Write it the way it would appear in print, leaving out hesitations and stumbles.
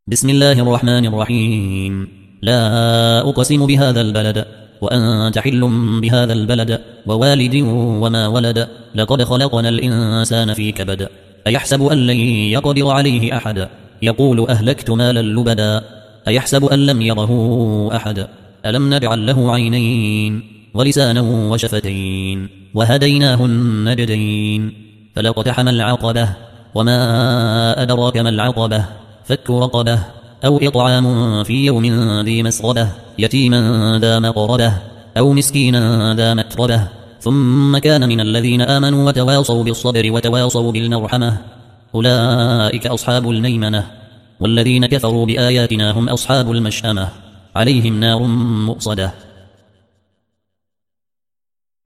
بسم الله الرحمن الرحيم. لا أقسم بهذا البلد وأنت حل بهذا البلد ووالد وما ولد. لقد خلقنا الإنسان في كبد. أيحسب أن لن يقدر عليه أحد. يقول أهلكت مالا لبدا. أيحسب أن لم يره أحد. ألم نجعل له عينين ولسانا وشفتين وهديناه النجدين. فلاقتحم العقبة وما أدراك ما العقبة. فك رقبة أو إطعام في يوم ذي مسغبة يتيما ذا مقربة أو مسكينا ذا متربة ثم كان من الذين آمنوا وتواصوا بالصبر وتواصوا بالمرحمة أولئك أصحاب الميمنة. والذين كفروا بآياتنا هم أصحاب المشأمة عليهم نار مؤصدة.